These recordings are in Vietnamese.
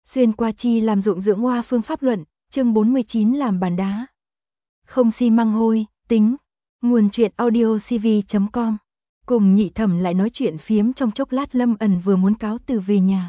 Xuyên qua chi làm ruộng dưỡng hoa phương pháp luận, chương 49 làm bàn đá. Không xi măng hôi, tính. Nguồn truyện audiocv.com. Cùng Nhị Thẩm lại nói chuyện phiếm trong chốc lát, Lâm Ẩn vừa muốn cáo từ về nhà.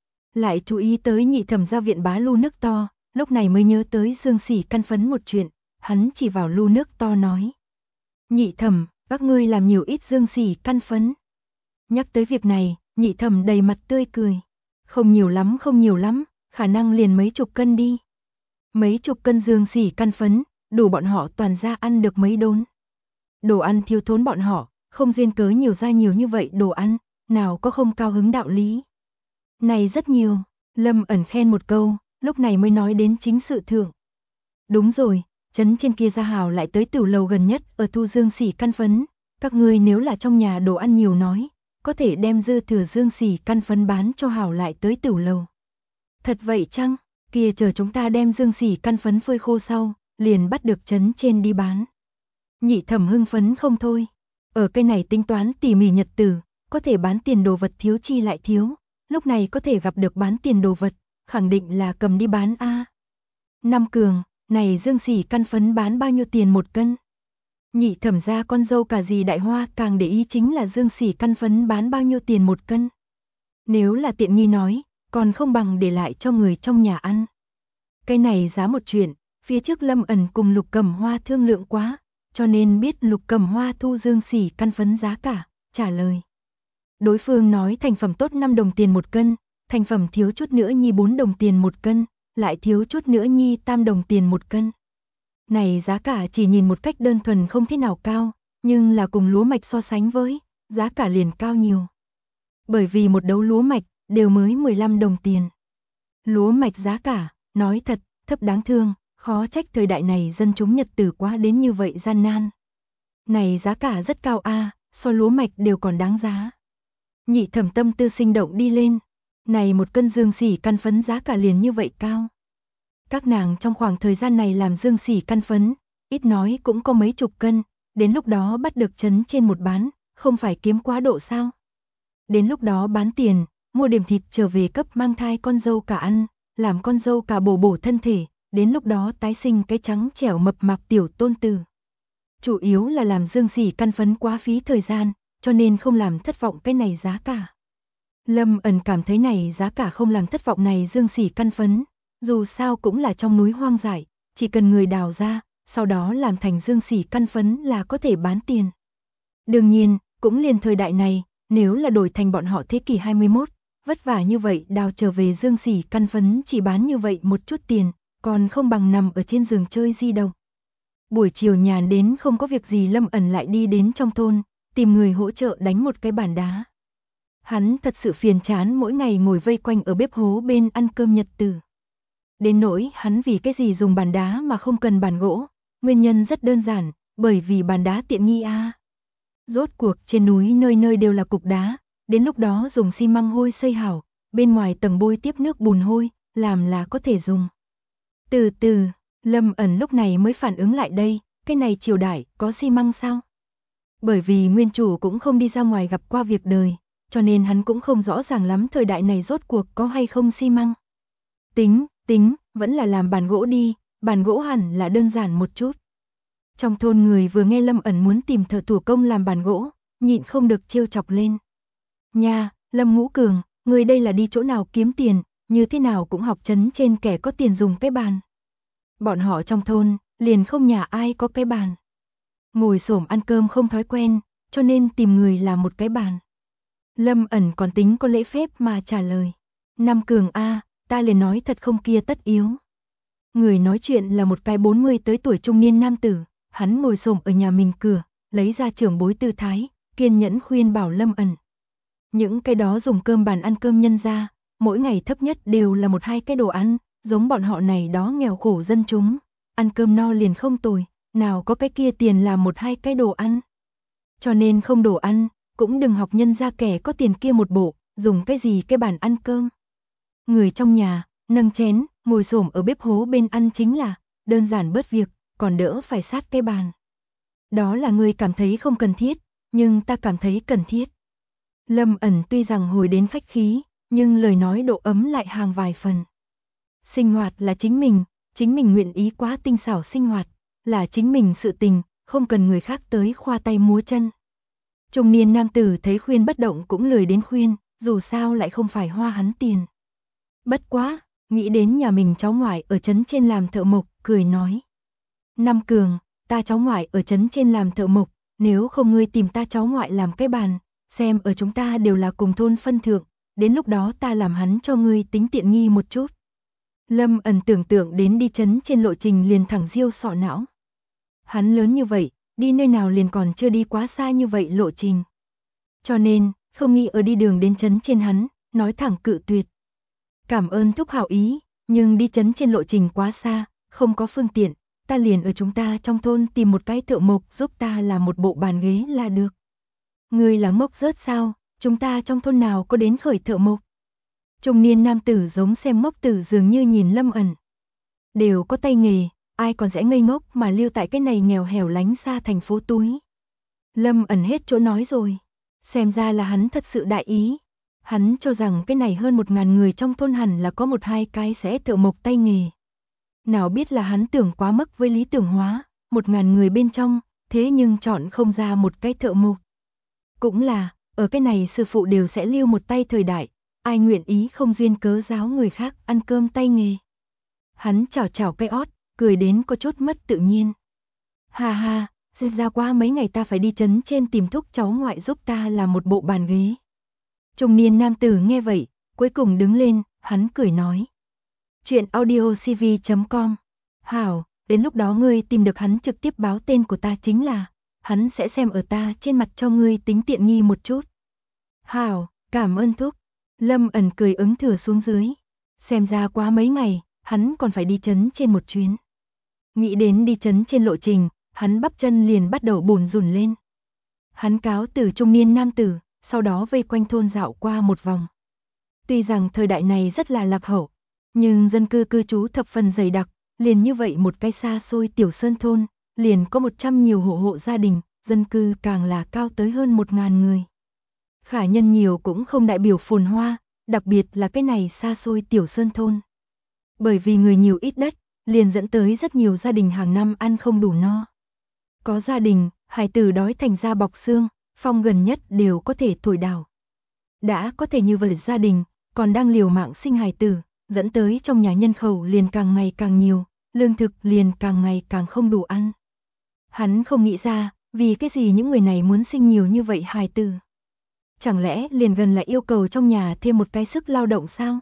Lại chú ý tới Nhị Thẩm ra viện bá lu nước to, lúc này mới nhớ tới Dương Sỉ căn phấn một chuyện, hắn chỉ vào lu nước to nói. Nhị Thẩm, các ngươi làm nhiều ít Dương Sỉ căn phấn. Nhắc tới việc này, Nhị Thẩm đầy mặt tươi cười. Không nhiều lắm, khả năng liền mấy chục cân đi. Mấy chục cân Dương Sỉ căn phấn, đủ bọn họ toàn ra ăn được mấy đốn. Đồ ăn thiếu thốn bọn họ, không duyên cớ nhiều ra nhiều như vậy đồ ăn, nào có không cao hứng đạo lý. Này rất nhiều, Lâm Ẩn khen một câu, lúc này mới nói đến chính sự thượng. Đúng rồi, trấn trên kia Gia Hào lại tới tiểu lầu gần nhất ở thu Dương Sỉ căn phấn, các ngươi nếu là trong nhà đồ ăn nhiều nói, có thể đem dư thừa Dương Sỉ căn phấn bán cho Hảo lại tới tiểu lầu. Thật vậy chăng? Kia chờ chúng ta đem Dương Sỉ căn phấn phơi khô sau, liền bắt được trấn trên đi bán. Nhị Thẩm hưng phấn không thôi. Ở cây này tính toán tỉ mỉ nhật tử, có thể bán tiền đồ vật thiếu chi lại thiếu, lúc này có thể gặp được bán tiền đồ vật, khẳng định là cầm đi bán a. Năm Cường, này Dương Sỉ căn phấn bán bao nhiêu tiền một cân? Nhị Thẩm gia con dâu cả dì Đại Hoa càng để ý chính là Dương Sỉ căn phấn bán bao nhiêu tiền một cân. Nếu là tiện nghi nói, còn không bằng để lại cho người trong nhà ăn. Cái này giá một chuyện, phía trước Lâm Ẩn cùng Lục Cẩm Hoa thương lượng quá, cho nên biết Lục Cẩm Hoa thu Dương Sỉ căn phấn giá cả, trả lời. Đối phương nói thành phẩm tốt 5 đồng tiền một cân, thành phẩm thiếu chút nữa nhi 4 đồng tiền một cân, lại thiếu chút nữa nhi 3 đồng tiền một cân. Này giá cả chỉ nhìn một cách đơn thuần không thế nào cao, nhưng là cùng lúa mạch so sánh với, giá cả liền cao nhiều. Bởi vì một đấu lúa mạch đều mới 15 đồng tiền. Lúa mạch giá cả, nói thật, thấp đáng thương, khó trách thời đại này dân chúng nhật tử quá đến như vậy gian nan. Này giá cả rất cao a, so lúa mạch đều còn đáng giá. Nhị Thẩm tâm tư sinh động đi lên, này một cân Dương Sỉ căn phấn giá cả liền như vậy cao. Các nàng trong khoảng thời gian này làm Dương Sỉ căn phấn, ít nói cũng có mấy chục cân, đến lúc đó bắt được trấn trên một bán, không phải kiếm quá độ sao? Đến lúc đó bán tiền, mua điểm thịt trở về cấp mang thai con dâu cả ăn, làm con dâu cả bổ bổ thân thể, đến lúc đó tái sinh cái trắng trẻo mập mạp tiểu tôn tử. Chủ yếu là làm Dương Sỉ căn phấn quá phí thời gian, cho nên không làm thất vọng cái này giá cả. Lâm Ẩn cảm thấy này giá cả không làm thất vọng này Dương Sỉ căn phấn, dù sao cũng là trong núi hoang dại, chỉ cần người đào ra, sau đó làm thành Dương Sỉ căn phấn là có thể bán tiền. Đương nhiên, cũng liền thời đại này, nếu là đổi thành bọn họ thế kỷ 21, vất vả như vậy đào trở về Dương Sỉ căn phấn chỉ bán như vậy một chút tiền, còn không bằng nằm ở trên giường chơi di động. Buổi chiều nhàn đến không có việc gì, Lâm Ẩn lại đi đến trong thôn, tìm người hỗ trợ đánh một cái bàn đá. Hắn thật sự phiền chán mỗi ngày ngồi vây quanh ở bếp hố bên ăn cơm nhật tử. Đến nỗi hắn vì cái gì dùng bàn đá mà không cần bàn gỗ, nguyên nhân rất đơn giản, bởi vì bàn đá tiện nghi a. Rốt cuộc trên núi nơi nơi đều là cục đá, đến lúc đó dùng xi măng hôi xây hảo, bên ngoài tầng bôi tiếp nước bùn hôi, làm là có thể dùng. Từ từ, Lâm Ẩn lúc này mới phản ứng lại đây, cái này triều đại có xi măng sao? Bởi vì nguyên chủ cũng không đi ra ngoài gặp qua việc đời, cho nên hắn cũng không rõ ràng lắm thời đại này rốt cuộc có hay không xi măng. Tính, vẫn là làm bàn gỗ đi, bàn gỗ hẳn là đơn giản một chút. Trong thôn người vừa nghe Lâm Ẩn muốn tìm thợ thủ công làm bàn gỗ, nhịn không được trêu chọc lên. Nha, Lâm Ngũ Cường, người đây là đi chỗ nào kiếm tiền, như thế nào cũng học trấn trên kẻ có tiền dùng cái bàn. Bọn họ trong thôn, liền không nhà ai có cái bàn. Ngồi xổm ăn cơm không thói quen, cho nên tìm người làm một cái bàn. Lâm Ẩn còn tính có lễ phép mà trả lời. Năm Cường a, ta liền nói thật không kia tất yếu. Người nói chuyện là một cái 40 tới tuổi trung niên nam tử, hắn ngồi xổm ở nhà mình cửa, lấy ra trưởng bối tư thái, kiên nhẫn khuyên bảo Lâm Ẩn. Những cái đó dùng cơm bàn ăn cơm nhân ra, mỗi ngày thấp nhất đều là 1-2 cái đồ ăn, giống bọn họ này đó nghèo khổ dân chúng, ăn cơm no liền không tồi, nào có cái kia tiền làm 1-2 cái đồ ăn. Cho nên không đồ ăn, cũng đừng học nhân ra kẻ có tiền kia một bộ, dùng cái gì cái bàn ăn cơm. Người trong nhà, nâng chén, ngồi xổm ở bếp hố bên ăn chính là, đơn giản bớt việc, còn đỡ phải sát cái bàn. Đó là người cảm thấy không cần thiết, nhưng ta cảm thấy cần thiết. Lâm Ẩn tuy rằng hồi đến khách khí, nhưng lời nói độ ấm lại hàng vài phần. Sinh hoạt là chính mình nguyện ý quá tinh xảo sinh hoạt, là chính mình sự tình, không cần người khác tới khoa tay múa chân. Trung niên nam tử thấy khuyên bất động cũng lười đến khuyên, dù sao lại không phải hoa hắn tiền. Bất quá, nghĩ đến nhà mình cháu ngoại ở trấn trên làm thợ mộc, cười nói. Nam Cường, ta cháu ngoại ở trấn trên làm thợ mộc, nếu không ngươi tìm ta cháu ngoại làm cái bàn, xem ở chúng ta đều là cùng thôn phân thượng, đến lúc đó ta làm hắn cho ngươi tính tiện nghi một chút. Lâm Ẩn tưởng tượng đến đi trấn trên lộ trình liền thẳng diêu sọ não. Hắn lớn như vậy, đi nơi nào liền còn chưa đi quá xa như vậy lộ trình. Cho nên, không nghĩ ở đi đường đến trấn trên hắn, nói thẳng cự tuyệt. Cảm ơn thúc hảo ý, nhưng đi trấn trên lộ trình quá xa, không có phương tiện, ta liền ở chúng ta trong thôn tìm một cái thợ mộc giúp ta làm một bộ bàn ghế là được. Ngươi là mốc rớt sao, chúng ta trong thôn nào có đến khởi thợ mộc. Trung niên nam tử giống xem ngốc tử dường như nhìn Lâm Ẩn. Đều có tay nghề, ai còn sẽ ngây ngốc mà lưu tại cái này nghèo hẻo lánh xa thành phố túi. Lâm Ẩn hết chỗ nói rồi, xem ra là hắn thật sự đại ý. Hắn cho rằng cái này hơn 1000 người trong thôn hẳn là có 1-2 cái sẽ thợ mộc tay nghề. Nào biết là hắn tưởng quá mức với lý tưởng hóa, 1000 người bên trong, thế nhưng chọn không ra một cái thợ mộc. Cũng là, ở cái này sư phụ đều sẽ lưu một tay thời đại, ai nguyện ý không duyên cớ giáo người khác ăn cơm tay nghề. Hắn chào chào cây ót, cười đến có chút mất tự nhiên. Ha ha, xem ra qua mấy ngày ta phải đi trấn trên tìm thúc cháu ngoại giúp ta làm một bộ bàn ghế. Trung niên nam tử nghe vậy, cuối cùng đứng lên, hắn cười nói. Chuyện audiocv.com. Hảo, đến lúc đó ngươi tìm được hắn trực tiếp báo tên của ta chính là, hắn sẽ xem ở ta trên mặt cho ngươi tính tiện nghi một chút. Hảo, cảm ơn thúc. Lâm Ẩn cười ứng thừa xuống dưới. Xem ra quá mấy ngày, hắn còn phải đi trấn trên một chuyến. Nghĩ đến đi trấn trên lộ trình, hắn bắp chân liền bắt đầu bùn rùn lên. Hắn cáo từ trung niên nam tử, sau đó vây quanh thôn dạo qua một vòng. Tuy rằng thời đại này rất là lạc hậu, nhưng dân cư cư trú thập phần dày đặc, liền như vậy một cái xa xôi tiểu sơn thôn, liền có 100 nhiều hộ gia đình, dân cư càng là cao tới hơn 1000 người. Khả nhân nhiều cũng không đại biểu phồn hoa, đặc biệt là cái này xa xôi tiểu sơn thôn. Bởi vì người nhiều ít đất, liền dẫn tới rất nhiều gia đình hàng năm ăn không đủ no. Có gia đình, hài tử đói thành da bọc xương, phong gần nhất đều có thể thổi đảo. Đã có thể như vậy gia đình, còn đang liều mạng sinh hài tử, dẫn tới trong nhà nhân khẩu liền càng ngày càng nhiều, lương thực liền càng ngày càng không đủ ăn. Hắn không nghĩ ra, vì cái gì những người này muốn sinh nhiều như vậy hài tử. Chẳng lẽ liền gần là yêu cầu trong nhà thêm một cái sức lao động sao?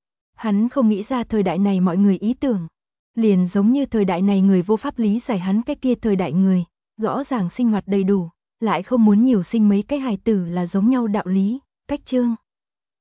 Hắn không nghĩ ra thời đại này mọi người ý tưởng. Liền giống như thời đại này người vô pháp lý giải hắn cái kia thời đại người, rõ ràng sinh hoạt đầy đủ, lại không muốn nhiều sinh mấy cái hài tử là giống nhau đạo lý, cách chương.